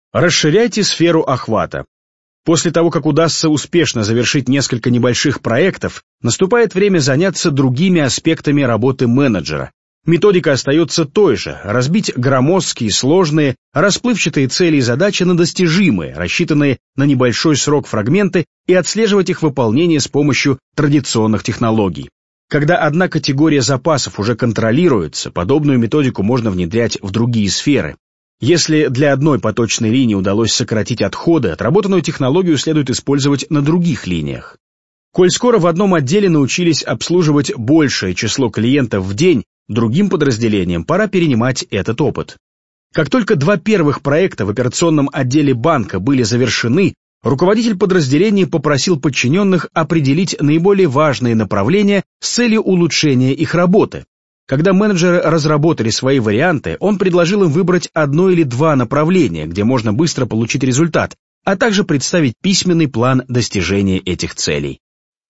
Расширяйте сферу охвата. После того, как удастся успешно завершить несколько небольших проектов, наступает время заняться другими аспектами работы менеджера. Методика остается той же – разбить громоздкие, сложные, расплывчатые цели и задачи на достижимые, рассчитанные на небольшой срок фрагменты и отслеживать их выполнение с помощью традиционных технологий. Когда одна категория запасов уже контролируется, подобную методику можно внедрять в другие сферы. Если для одной поточной линии удалось сократить отходы, отработанную технологию следует использовать на других линиях. Коль скоро в одном отделе научились обслуживать большее число клиентов в день, другим подразделениям пора перенимать этот опыт. Как только 2 первых проекта в операционном отделе банка были завершены, руководитель подразделения попросил подчиненных определить наиболее важные направления с целью улучшения их работы. Когда менеджеры разработали свои варианты, он предложил им выбрать 1 или 2 направления, где можно быстро получить результат, а также представить письменный план достижения этих целей.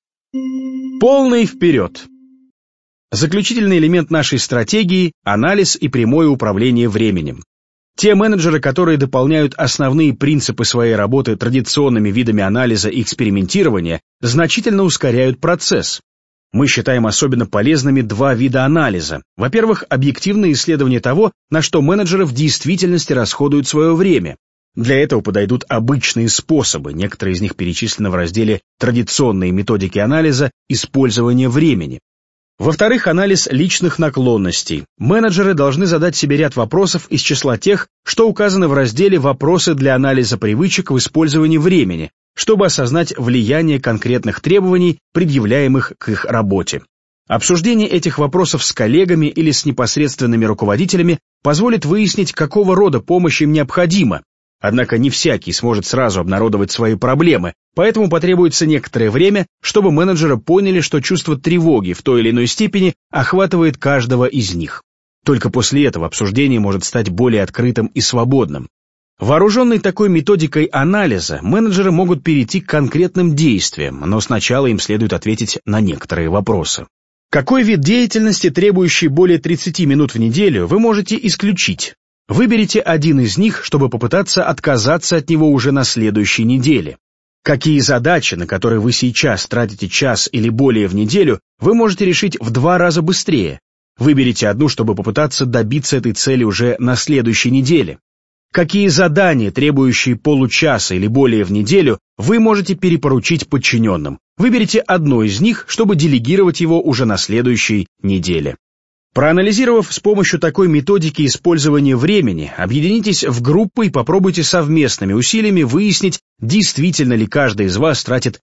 Полный вперед! Заключительный элемент нашей стратегии – анализ и прямое управление временем. Те менеджеры, которые дополняют основные принципы своей работы традиционными видами анализа и экспериментирования, значительно ускоряют процесс. Мы считаем особенно полезными 2 вида анализа. Во-первых, объективное исследование того, на что менеджеры в действительности расходуют свое время. Для этого подойдут обычные способы, некоторые из них перечислены в разделе «Традиционные методики анализа использования времени». Во-вторых, анализ личных наклонностей. Менеджеры должны задать себе ряд вопросов из числа тех, что указаны в разделе «Вопросы для анализа привычек в использовании времени», чтобы осознать влияние конкретных требований, предъявляемых к их работе. Обсуждение этих вопросов с коллегами или с непосредственными руководителями позволит выяснить, какого рода помощь им необходима. Однако не всякий сможет сразу обнародовать свои проблемы, поэтому потребуется некоторое время, чтобы менеджеры поняли, что чувство тревоги в той или иной степени охватывает каждого из них. Только после этого обсуждение может стать более открытым и свободным. Вооруженный такой методикой анализа, менеджеры могут перейти к конкретным действиям, но сначала им следует ответить на некоторые вопросы. Какой вид деятельности, требующий более 30 минут в неделю, вы можете исключить? Выберите один из них, чтобы попытаться отказаться от него уже на следующей неделе. Какие задачи, на которые вы сейчас тратите час или более в неделю, вы можете решить в 2 раза быстрее? Выберите одну, чтобы попытаться добиться этой цели уже на следующей неделе. Какие задания, требующие получаса или более в неделю, вы можете перепоручить подчиненным? Выберите одно из них, чтобы делегировать его уже на следующей неделе. Проанализировав с помощью такой методики использования времени, объединитесь в группы и попробуйте совместными усилиями выяснить, действительно ли каждый из вас тратит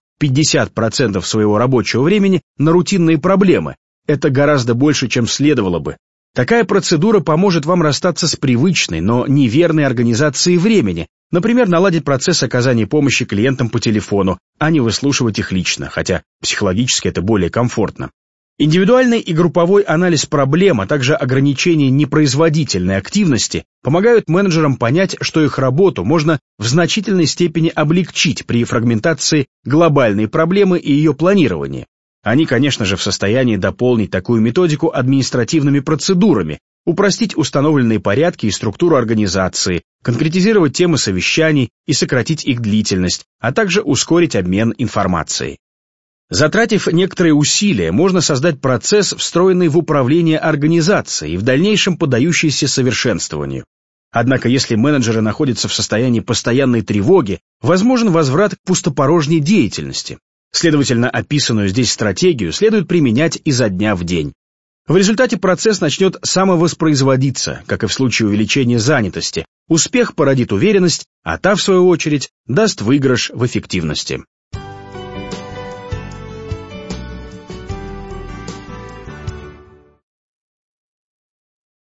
50% своего рабочего времени на рутинные проблемы. Это гораздо больше, чем следовало бы. Такая процедура поможет вам расстаться с привычной, но неверной организацией времени, например, наладить процесс оказания помощи клиентам по телефону, а не выслушивать их лично, хотя психологически это более комфортно. Индивидуальный и групповой анализ проблем, а также ограничение непроизводительной активности помогают менеджерам понять, что их работу можно в значительной степени облегчить при фрагментации глобальной проблемы и ее планировании. Они, конечно же, в состоянии дополнить такую методику административными процедурами, упростить установленные порядки и структуру организации, конкретизировать темы совещаний и сократить их длительность, а также ускорить обмен информацией. Затратив некоторые усилия, можно создать процесс, встроенный в управление организацией и в дальнейшем поддающийся совершенствованию. Однако, если менеджеры находятся в состоянии постоянной тревоги, возможен возврат к пустопорожней деятельности. Следовательно, описанную здесь стратегию следует применять изо дня в день. В результате процесс начнет самовоспроизводиться, как и в случае увеличения занятости. Успех породит уверенность, а та, в свою очередь, даст выигрыш в эффективности.